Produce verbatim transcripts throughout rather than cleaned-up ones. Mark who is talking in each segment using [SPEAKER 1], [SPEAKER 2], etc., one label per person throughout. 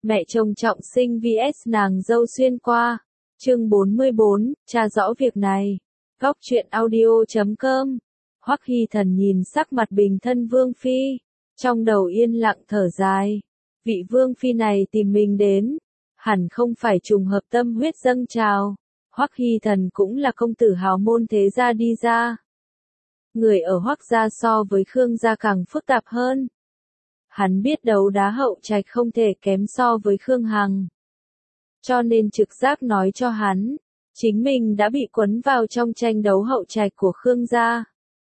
[SPEAKER 1] Mẹ chồng trọng sinh vs nàng dâu xuyên qua. Chương bốn mươi bốn, tra rõ việc này. Góc truyện audio chấm com. Hoắc Hy Thần nhìn sắc mặt bình thân Vương Phi, trong đầu yên lặng thở dài. Vị Vương Phi này tìm mình đến, hẳn không phải trùng hợp tâm huyết dâng trào. Hoắc Hy Thần cũng là công tử hào môn thế gia đi ra. Người ở Hoắc gia so với Khương gia càng phức tạp hơn. Hắn biết đấu đá hậu trạch không thể kém so với Khương Hằng. Cho nên trực giác nói cho hắn, chính mình đã bị quấn vào trong tranh đấu hậu trạch của Khương gia.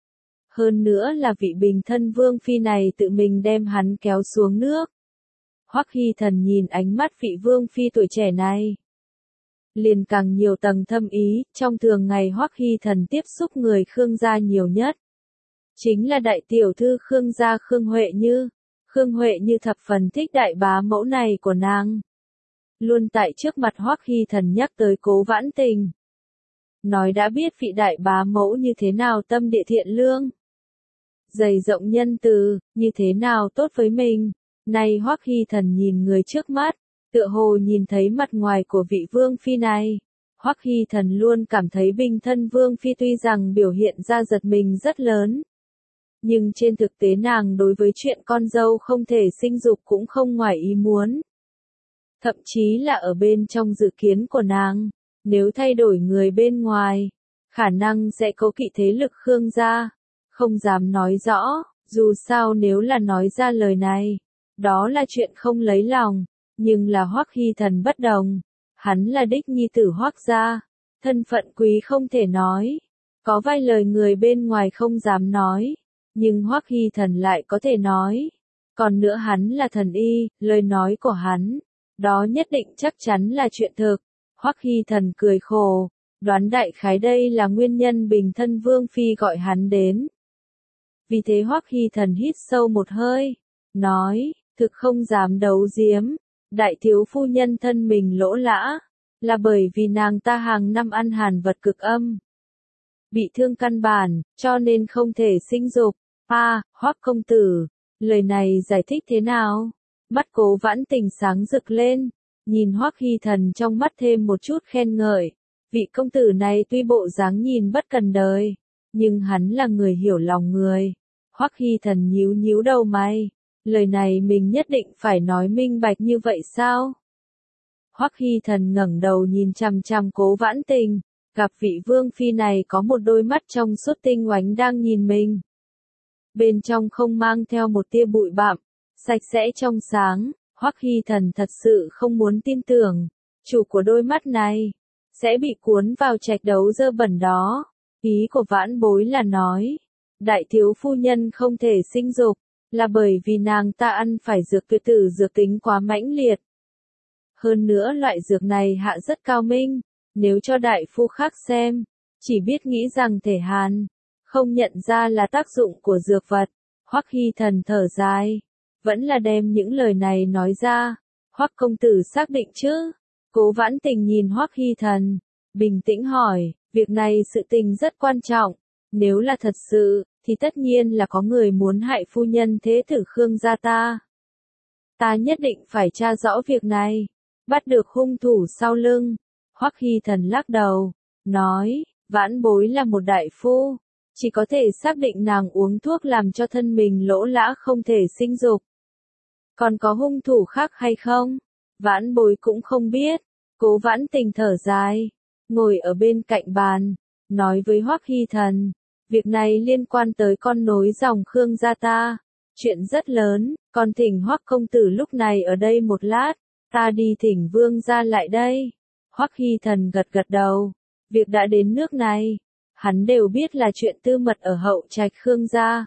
[SPEAKER 1] Hơn nữa là vị bình thân Vương Phi này tự mình đem hắn kéo xuống nước. Hoắc Hy Thần nhìn ánh mắt vị Vương Phi tuổi trẻ này, liền càng nhiều tầng thâm ý. Trong thường ngày Hoắc Hy Thần tiếp xúc người Khương gia nhiều nhất chính là đại tiểu thư Khương gia Khương Huệ Như. Khương Huệ Như thập phần thích đại bá mẫu này của nàng. Luôn tại trước mặt Hoắc Hy Thần nhắc tới Cố Vãn Tình. Nói đã biết vị đại bá mẫu như thế nào tâm địa thiện lương, dày rộng nhân từ, như thế nào tốt với mình. Nay Hoắc Hy Thần nhìn người trước mắt, tựa hồ nhìn thấy mặt ngoài của vị Vương Phi này. Hoắc Hy Thần luôn cảm thấy bình thân Vương Phi tuy rằng biểu hiện ra giật mình rất lớn, nhưng trên thực tế nàng đối với chuyện con dâu không thể sinh dục cũng không ngoài ý muốn. Thậm chí là ở bên trong dự kiến của nàng, nếu thay đổi người bên ngoài, khả năng sẽ cố kỵ thế lực Khương gia. Không dám nói rõ, dù sao nếu là nói ra lời này, đó là chuyện không lấy lòng. Nhưng là Hoắc Hy Thần bất đồng, hắn là đích nhi tử Hoắc gia, thân phận quý không thể nói, có vài lời người bên ngoài không dám nói, nhưng Hoắc Hy Thần lại có thể nói. Còn nữa hắn là thần y, lời nói của hắn, đó nhất định chắc chắn là chuyện thực. Hoắc Hy Thần cười khổ, đoán đại khái đây là nguyên nhân bình thân Vương Phi gọi hắn đến. Vì thế Hoắc Hy Thần hít sâu một hơi, nói, thực không dám đấu giếm, đại thiếu phu nhân thân mình lỗ lã, là bởi vì nàng ta hàng năm ăn hàn vật cực âm, bị thương căn bản, cho nên không thể sinh dục. A, à, Hoắc công tử, lời này giải thích thế nào? Mắt Cố Vãn Tình sáng rực lên, nhìn Hoắc Hy Thần trong mắt thêm một chút khen ngợi. Vị công tử này tuy bộ dáng nhìn bất cần đời, nhưng hắn là người hiểu lòng người. Hoắc Hy Thần nhíu nhíu đầu mày, lời này mình nhất định phải nói minh bạch như vậy sao? Hoắc Hy Thần ngẩng đầu nhìn chằm chằm Cố Vãn Tình, gặp vị Vương Phi này có một đôi mắt trong suốt tinh oánh đang nhìn mình. Bên trong không mang theo một tia bụi bặm, sạch sẽ trong sáng. Hoắc Hy Thần thật sự không muốn tin tưởng, chủ của đôi mắt này sẽ bị cuốn vào trạch đấu dơ bẩn đó. Ý của Vãn Bối là nói, đại thiếu phu nhân không thể sinh dục, là bởi vì nàng ta ăn phải dược tuyệt tử dược tính quá mãnh liệt. Hơn nữa loại dược này hạ rất cao minh, nếu cho đại phu khác xem, chỉ biết nghĩ rằng thể hàn, không nhận ra là tác dụng của dược vật. Hoắc Hy Thần thở dài, vẫn là đem những lời này nói ra. Hoắc công tử xác định chứ? Cố Vãn Tình nhìn Hoắc Hy Thần, bình tĩnh hỏi, việc này sự tình rất quan trọng, nếu là thật sự, thì tất nhiên là có người muốn hại phu nhân thế tử Khương gia ta. Ta nhất định phải tra rõ việc này, bắt được hung thủ sau lưng. Hoắc Hy Thần lắc đầu, nói, Vãn Bối là một đại phu, chỉ có thể xác định nàng uống thuốc làm cho thân mình lỗ lã không thể sinh dục. Còn có hung thủ khác hay không? Vãn Bối cũng không biết. Cố Vãn Tình thở dài, ngồi ở bên cạnh bàn, nói với Hoắc Hy Thần, việc này liên quan tới con nối dòng Khương gia ta, chuyện rất lớn, còn thỉnh Hoắc công tử lúc này ở đây một lát, ta đi thỉnh Vương gia lại đây. Hoắc Hy Thần gật gật đầu, việc đã đến nước này, hắn đều biết là chuyện tư mật ở hậu trạch Khương gia.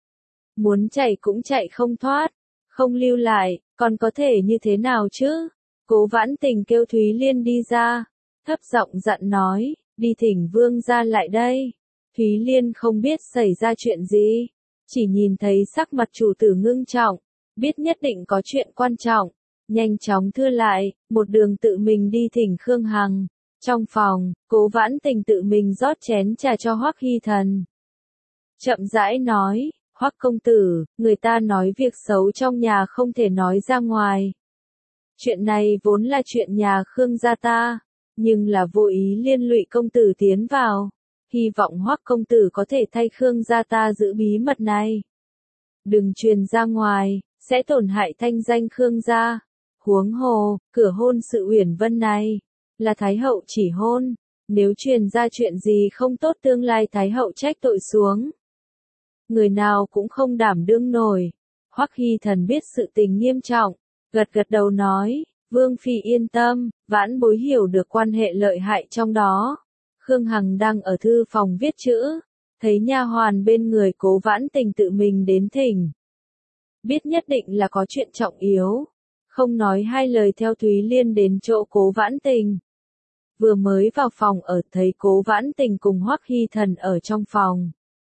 [SPEAKER 1] Muốn chạy cũng chạy không thoát, không lưu lại, còn có thể như thế nào chứ? Cố Vãn Tình kêu Thúy Liên đi ra, thấp giọng dặn nói, đi thỉnh Vương gia lại đây. Thúy Liên không biết xảy ra chuyện gì, chỉ nhìn thấy sắc mặt chủ tử ngưng trọng, biết nhất định có chuyện quan trọng, nhanh chóng thưa lại, một đường tự mình đi thỉnh Khương Hằng. Trong phòng, Cố Vãn Tình tự mình rót chén trà cho Hoắc Hy Thần. Chậm rãi nói, Hoắc công tử, người ta nói việc xấu trong nhà không thể nói ra ngoài. Chuyện này vốn là chuyện nhà Khương gia ta, nhưng là vô ý liên lụy công tử tiến vào. Hy vọng Hoắc công tử có thể thay Khương gia ta giữ bí mật này. Đừng truyền ra ngoài, sẽ tổn hại thanh danh Khương gia. Huống hồ, cửa hôn sự Uyển Vân này, là Thái hậu chỉ hôn. Nếu truyền ra chuyện gì không tốt tương lai Thái hậu trách tội xuống. Người nào cũng không đảm đương nổi. Hoắc Hy Thần biết sự tình nghiêm trọng, gật gật đầu nói, Vương Phi yên tâm, vãn bối hiểu được quan hệ lợi hại trong đó. Khương Hằng đang ở thư phòng viết chữ, thấy nha hoàn bên người Cố Vãn Tình tự mình đến thỉnh. Biết nhất định là có chuyện trọng yếu, không nói hai lời theo Thúy Liên đến chỗ Cố Vãn Tình. Vừa mới vào phòng ở thấy Cố Vãn Tình cùng Hoắc Hy Thần ở trong phòng.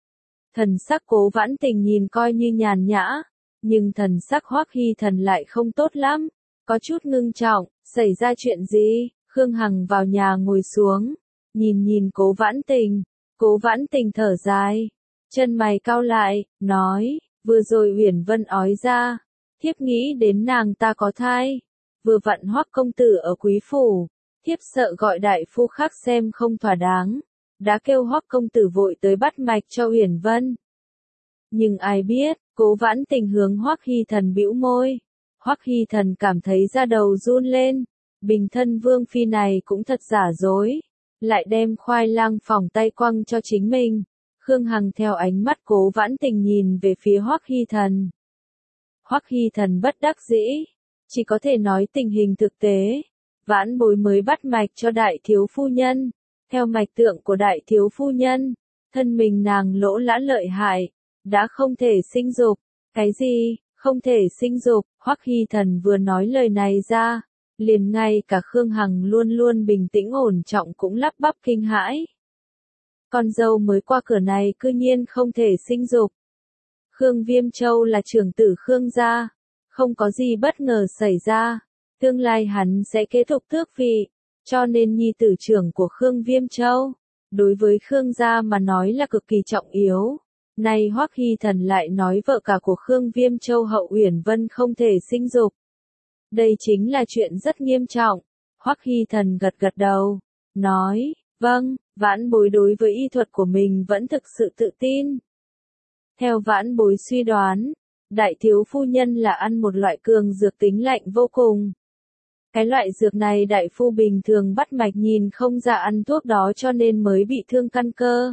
[SPEAKER 1] Thần sắc Cố Vãn Tình nhìn coi như nhàn nhã, nhưng thần sắc Hoắc Hy Thần lại không tốt lắm, có chút ngưng trọng, xảy ra chuyện gì? Khương Hằng vào nhà ngồi xuống, nhìn nhìn Cố Vãn Tình, Cố Vãn Tình thở dài, chân mày cau lại, nói, vừa rồi Uyển Vân ói ra, thiếp nghĩ đến nàng ta có thai, vừa vặn Hoắc công tử ở quý phủ, thiếp sợ gọi đại phu khác xem không thỏa đáng, đã kêu Hoắc công tử vội tới bắt mạch cho Uyển Vân. Nhưng ai biết, Cố Vãn Tình hướng Hoắc Hy Thần bĩu môi. Hoắc Hy Thần cảm thấy da đầu run lên, bình thân Vương Phi này cũng thật giả dối, lại đem khoai lang phỏng tay quăng cho chính mình. Khương Hằng theo ánh mắt Cố Vãn Tình nhìn về phía Hoắc Hy Thần. Hoắc Hy Thần bất đắc dĩ, chỉ có thể nói tình hình thực tế, vãn bối mới bắt mạch cho đại thiếu phu nhân, theo mạch tượng của đại thiếu phu nhân, thân mình nàng lỗ lã lợi hại, đã không thể sinh dục. Cái gì? Không thể sinh dục? Hoắc Hy Thần vừa nói lời này ra, liền ngay cả Khương Hằng luôn luôn bình tĩnh ổn trọng cũng lắp bắp kinh hãi. Con dâu mới qua cửa này cư nhiên không thể sinh dục. Khương Viêm Châu là trưởng tử Khương gia, không có gì bất ngờ xảy ra, tương lai hắn sẽ kế tục tước vị, cho nên nhi tử trưởng của Khương Viêm Châu, đối với Khương gia mà nói là cực kỳ trọng yếu. Nay Hoắc Hy Thần lại nói vợ cả của Khương Viêm Châu Hậu Uyển Vân không thể sinh dục. Đây chính là chuyện rất nghiêm trọng. Hoắc Hy Thần gật gật đầu, nói, vâng, vãn bối đối với y thuật của mình vẫn thực sự tự tin. Theo vãn bối suy đoán, đại thiếu phu nhân là ăn một loại cường dược tính lạnh vô cùng. Cái loại dược này đại phu bình thường bắt mạch nhìn không ra ăn thuốc đó cho nên mới bị thương căn cơ.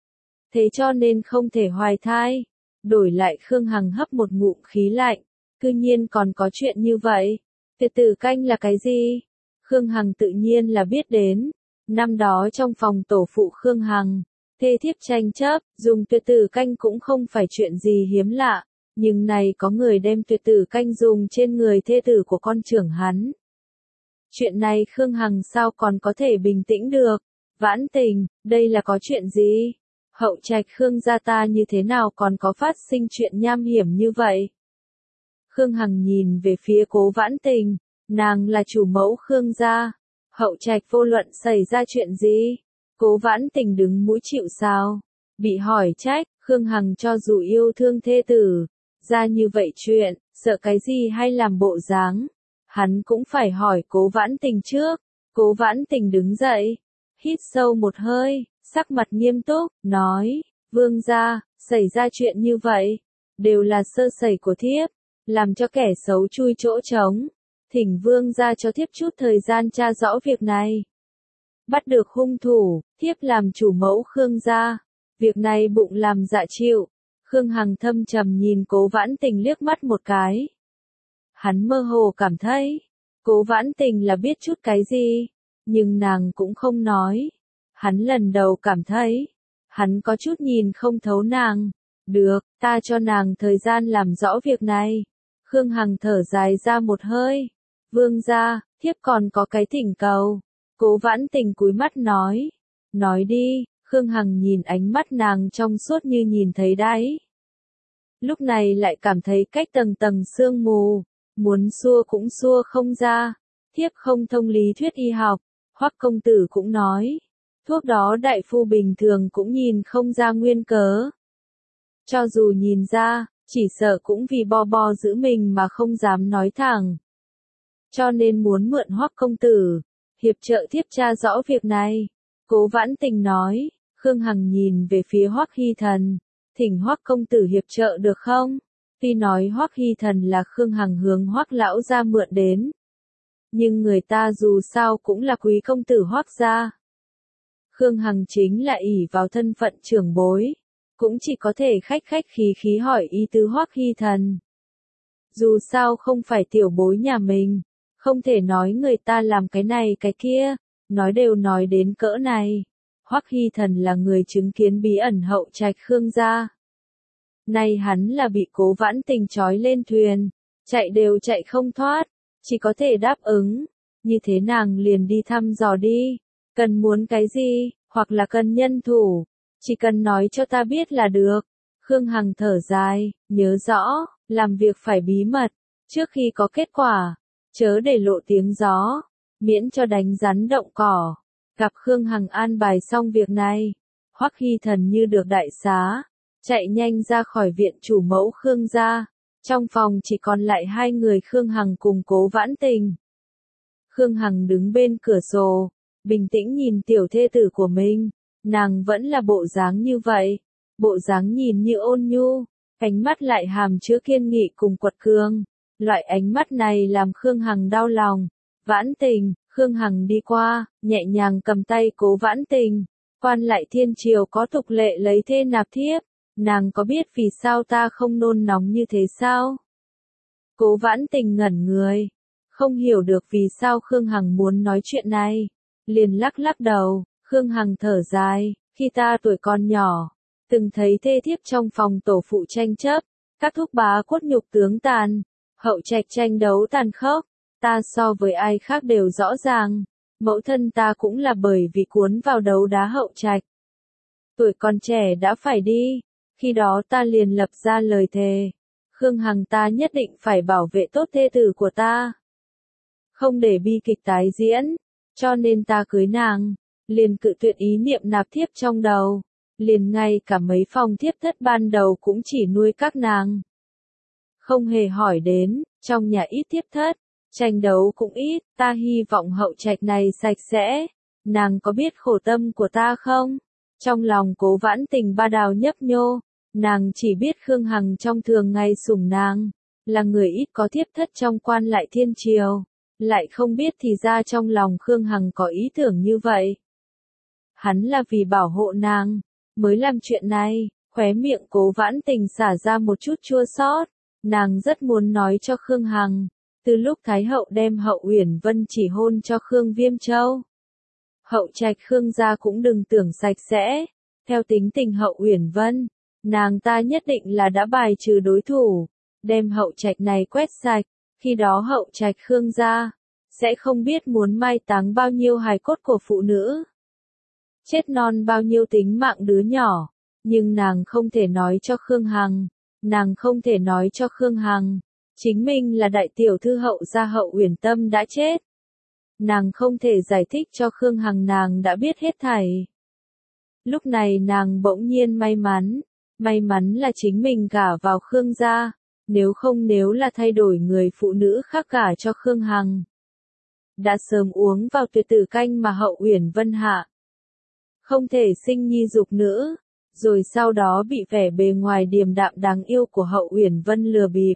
[SPEAKER 1] Thế cho nên không thể hoài thai. Đổi lại Khương Hằng hấp một ngụm khí lạnh, cư nhiên còn có chuyện như vậy. Tuyệt tử canh là cái gì? Khương Hằng tự nhiên là biết đến. Năm đó trong phòng tổ phụ Khương Hằng, thê thiếp tranh chấp, dùng tuyệt tử canh cũng không phải chuyện gì hiếm lạ. Nhưng này có người đem tuyệt tử canh dùng trên người thê tử của con trưởng hắn. Chuyện này Khương Hằng sao còn có thể bình tĩnh được? Vãn Tình, đây là có chuyện gì? Hậu trạch Khương gia ta như thế nào còn có phát sinh chuyện nham hiểm như vậy? Khương Hằng nhìn về phía Cố Vãn Tình, nàng là chủ mẫu Khương gia, hậu trạch vô luận xảy ra chuyện gì? Cố Vãn Tình đứng mũi chịu sào, bị hỏi trách, Khương Hằng cho dù yêu thương thê tử, ra như vậy chuyện, sợ cái gì hay làm bộ dáng, hắn cũng phải hỏi Cố Vãn Tình trước. Cố Vãn Tình đứng dậy, hít sâu một hơi, sắc mặt nghiêm túc, nói, vương gia, xảy ra chuyện như vậy, đều là sơ sẩy của thiếp, làm cho kẻ xấu chui chỗ trống, thỉnh vương gia cho thiếp chút thời gian tra rõ việc này. Bắt được hung thủ, thiếp làm chủ mẫu Khương gia, việc này bụng làm dạ chịu. Khương Hằng thâm trầm nhìn Cố Vãn Tình liếc mắt một cái. Hắn mơ hồ cảm thấy, Cố Vãn Tình là biết chút cái gì, nhưng nàng cũng không nói. Hắn lần đầu cảm thấy, hắn có chút nhìn không thấu nàng. Được, ta cho nàng thời gian làm rõ việc này. Khương Hằng thở dài ra một hơi. Vương gia, thiếp còn có cái thỉnh cầu. Cố Vãn Tình cúi mắt nói. Nói đi, Khương Hằng nhìn ánh mắt nàng trong suốt như nhìn thấy đáy. Lúc này lại cảm thấy cách tầng tầng sương mù, muốn xua cũng xua không ra. Thiếp không thông lý thuyết y học, Hoắc công tử cũng nói. Thuốc đó đại phu bình thường cũng nhìn không ra nguyên cớ. Cho dù nhìn ra, chỉ sợ cũng vì bo bo giữ mình mà không dám nói thẳng. cho nên muốn mượn Hoắc công tử, hiệp trợ thiếp tra rõ việc này. Cố Vãn Tình nói, Khương Hằng nhìn về phía Hoắc Hy Thần, thỉnh Hoắc công tử hiệp trợ được không? Tuy nói Hoắc Hy Thần là Khương Hằng hướng Hoắc lão gia mượn đến, nhưng người ta dù sao cũng là quý công tử Hoắc gia. Khương Hằng chính là ỷ vào thân phận trưởng bối, cũng chỉ có thể khách khách khí khí hỏi ý tứ Hoắc Hy Thần. Dù sao không phải tiểu bối nhà mình, không thể nói người ta làm cái này cái kia, nói đều nói đến cỡ này. Hoắc Hy Thần là người chứng kiến bí ẩn hậu trạch Khương gia. Nay hắn là bị Cố Vãn Tình trói lên thuyền, chạy đều chạy không thoát, chỉ có thể đáp ứng. Như thế nàng liền đi thăm dò đi, cần muốn cái gì, hoặc là cần nhân thủ, chỉ cần nói cho ta biết là được. Khương Hằng thở dài, nhớ rõ, làm việc phải bí mật, trước khi có kết quả, chớ để lộ tiếng gió, miễn cho đánh rắn động cỏ. Gặp Khương Hằng an bài xong việc này, Hoắc Hy Thần như được đại xá, chạy nhanh ra khỏi viện chủ mẫu Khương gia. Trong phòng chỉ còn lại hai người Khương Hằng cùng Cố Vãn Tình. Khương Hằng đứng bên cửa sổ, bình tĩnh nhìn tiểu thê tử của mình, nàng vẫn là bộ dáng như vậy, bộ dáng nhìn như ôn nhu, ánh mắt lại hàm chứa kiên nghị cùng quật cường. Loại ánh mắt này làm Khương Hằng đau lòng. Vãn Tình, Khương Hằng đi qua, nhẹ nhàng cầm tay Cố Vãn Tình. Quan lại thiên triều có tục lệ lấy thê nạp thiếp, nàng có biết vì sao ta không nôn nóng như thế sao? Cố Vãn Tình ngẩn người, không hiểu được vì sao Khương Hằng muốn nói chuyện này, liền lắc lắc đầu. Khương Hằng thở dài, khi ta tuổi còn nhỏ, từng thấy thê thiếp trong phòng tổ phụ tranh chấp, các thúc bá cốt nhục tướng tàn, hậu trạch tranh đấu tàn khốc, ta so với ai khác đều rõ ràng, mẫu thân ta cũng là bởi vì cuốn vào đấu đá hậu trạch. Tuổi còn trẻ đã phải đi, khi đó ta liền lập ra lời thề, Khương Hằng ta nhất định phải bảo vệ tốt thê tử của ta, không để bi kịch tái diễn, cho nên ta cưới nàng, liền cự tuyệt ý niệm nạp thiếp trong đầu, liền ngay cả mấy phòng thiếp thất ban đầu cũng chỉ nuôi các nàng. Không hề hỏi đến, trong nhà ít thiếp thất, tranh đấu cũng ít, ta hy vọng hậu trạch này sạch sẽ, nàng có biết khổ tâm của ta không? Trong lòng Cố Vãn Tình ba đào nhấp nhô, nàng chỉ biết Khương Hằng trong thường ngày sủng nàng, là người ít có thiếp thất trong quan lại thiên triều, lại không biết thì ra trong lòng Khương Hằng có ý tưởng như vậy. Hắn là vì bảo hộ nàng, mới làm chuyện này. Khóe miệng Cố Vãn Tình xả ra một chút chua xót, nàng rất muốn nói cho Khương Hằng, từ lúc Thái hậu đem Hậu Uyển Vân chỉ hôn cho Khương Viêm Châu, hậu trạch Khương gia cũng đừng tưởng sạch sẽ, theo tính tình Hậu Uyển Vân, nàng ta nhất định là đã bài trừ đối thủ, đem hậu trạch này quét sạch, khi đó hậu trạch Khương gia sẽ không biết muốn mai táng bao nhiêu hài cốt của phụ nữ, chết non bao nhiêu tính mạng đứa nhỏ. Nhưng nàng không thể nói cho Khương Hằng, nàng không thể nói cho Khương Hằng, chính mình là đại tiểu thư hậu gia Hậu Uyển Tâm đã chết. Nàng không thể giải thích cho Khương Hằng nàng đã biết hết thảy. Lúc này nàng bỗng nhiên may mắn, may mắn là chính mình gả vào Khương gia, nếu không nếu là thay đổi người phụ nữ khác gả cho Khương Hằng, đã sớm uống vào tuyệt tử canh mà Hậu Uyển Vân hạ. Không thể sinh nhi dục nữ, rồi sau đó bị vẻ bề ngoài điềm đạm đáng yêu của Hậu Uyển Vân lừa bịp.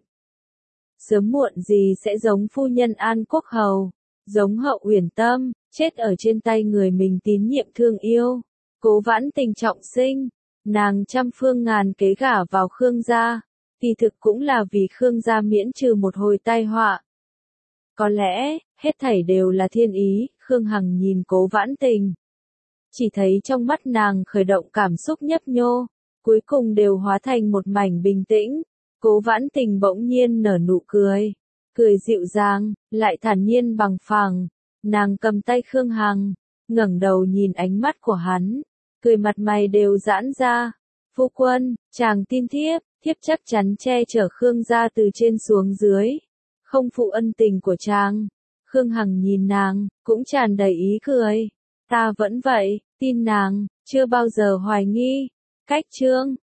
[SPEAKER 1] Sớm muộn gì sẽ giống phu nhân An Quốc Hầu, giống Hậu Uyển Tâm, chết ở trên tay người mình tín nhiệm thương yêu. Cố Vãn Tình trọng sinh, nàng trăm phương ngàn kế gả vào Khương gia, kỳ thực cũng là vì Khương gia miễn trừ một hồi tai họa. Có lẽ, hết thảy đều là thiên ý. Khương Hằng nhìn Cố Vãn Tình, chỉ thấy trong mắt nàng khởi động cảm xúc nhấp nhô, cuối cùng đều hóa thành một mảnh bình tĩnh. Cố Vãn Tình bỗng nhiên nở nụ cười, cười dịu dàng, lại thản nhiên bằng phẳng. Nàng cầm tay Khương Hằng, ngẩng đầu nhìn ánh mắt của hắn, cười mặt mày đều giãn ra. Phu quân, chàng tin thiếp, thiếp chắc chắn che chở Khương gia từ trên xuống dưới, không phụ ân tình của chàng. Khương Hằng nhìn nàng, cũng tràn đầy ý cười. Ta vẫn vậy, tin nàng, chưa bao giờ hoài nghi. Cách chương